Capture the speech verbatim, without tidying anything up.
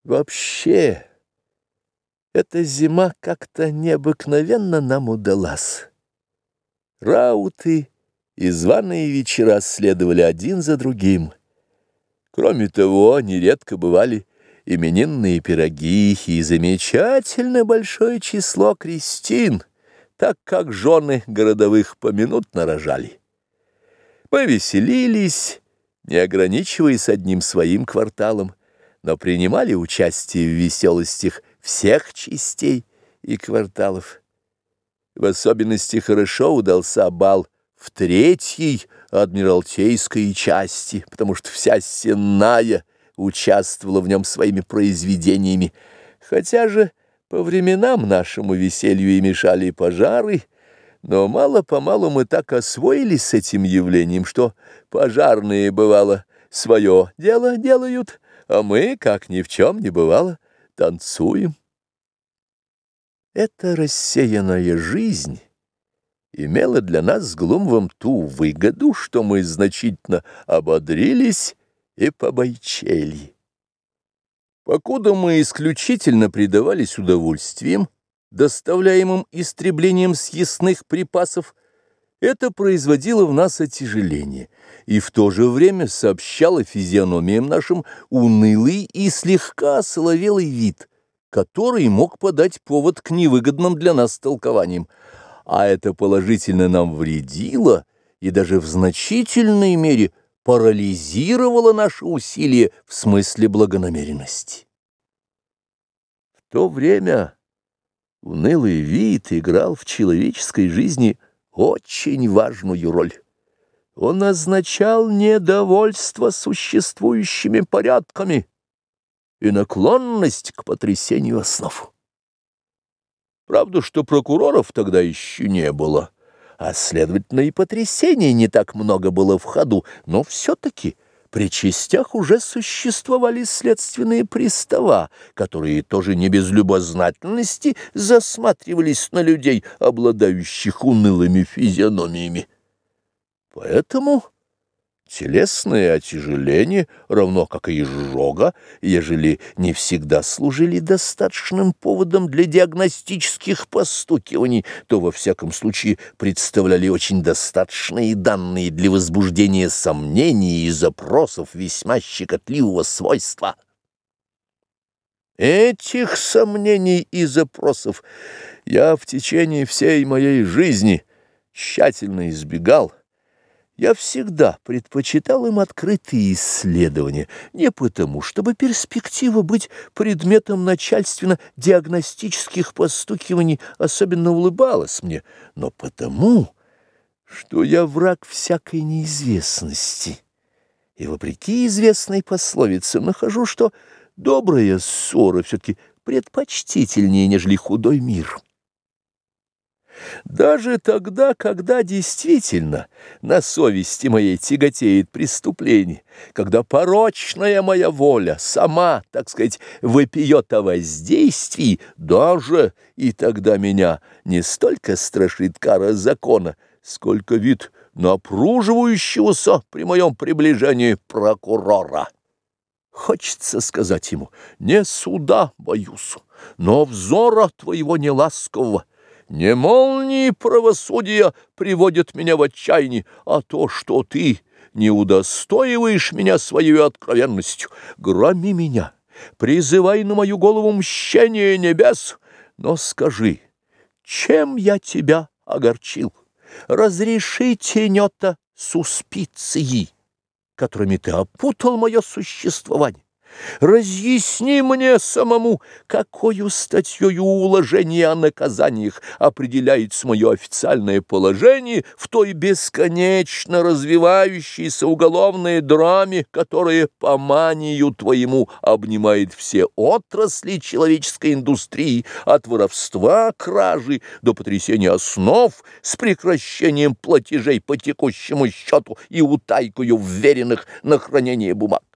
Вообще, эта зима как-то необыкновенно нам удалась. Рауты и званые вечера следовали один за другим. Кроме того, нередко бывали именинные пироги и замечательно большое число крестин, так как жены городовых поминутно рожали. Мы веселились, не ограничиваясь одним своим кварталом, но принимали участие в веселостях всех частей и кварталов. В особенности хорошо удался бал в третьей адмиралтейской части, потому что вся сенная участвовала в нем своими произведениями, хотя же по временам нашему веселью и мешали пожары, но мало-помалу мы так освоились с этим явлением, что пожарные, бывало, свое дело делают, а мы, как ни в чем не бывало, танцуем. Эта рассеянная жизнь имела для нас с Глумовым ту выгоду, что мы значительно ободрились и побойчели. Покуда мы исключительно предавались удовольствиям, доставляемым истреблением съестных припасов, это производило в нас отяжеление и в то же время сообщало физиономиям нашим унылый и слегка осоловелый вид, который мог подать повод к невыгодным для нас толкованиям, а это положительно нам вредило и даже в значительной мере парализировало наши усилия в смысле благонамеренности. В то время унылый вид играл в человеческой жизни очень важную роль. Он означал недовольство существующими порядками и наклонность к потрясению основ. Правда, что прокуроров тогда еще не было, а, следовательно, и потрясений не так много было в ходу, но все-таки при частях уже существовали следственные пристава, которые тоже не без любознательности засматривались на людей, обладающих унылыми физиономиями. Поэтому телесное отяжеление, равно как и изжога, ежели не всегда служили достаточным поводом для диагностических постукиваний, то во всяком случае представляли очень достаточные данные для возбуждения сомнений и запросов весьма щекотливого свойства. Этих сомнений и запросов я в течение всей моей жизни тщательно избегал. Я всегда предпочитал им открытые исследования, не потому, чтобы перспектива быть предметом начальственно-диагностических постукиваний особенно улыбалась мне, но потому, что я враг всякой неизвестности. И, вопреки известной пословице, нахожу, что добрая ссора все-таки предпочтительнее, нежели худой мир. Даже тогда, когда действительно на совести моей тяготеет преступление, когда порочная моя воля сама, так сказать, вопиет о воздействии, даже и тогда меня не столько страшит кара закона, сколько вид напруживающегося при моем приближении прокурора. Хочется сказать ему: не суда боюсь, но взора твоего неласкового. Не молнии правосудия приводят меня в отчаяние, а то, что ты не удостоиваешь меня своей откровенностью. Громи меня, призывай на мою голову мщение небес, но скажи, чем я тебя огорчил? Разреши тенета суспиции, которыми ты опутал мое существование. Разъясни мне самому, какою статьёю уложения о наказаниях определяется мое официальное положение в той бесконечно развивающейся уголовной драме, которая по манию твоему обнимает все отрасли человеческой индустрии, от воровства, кражи до потрясения основ с прекращением платежей по текущему счету и утайкою вверенных на хранение бумаг.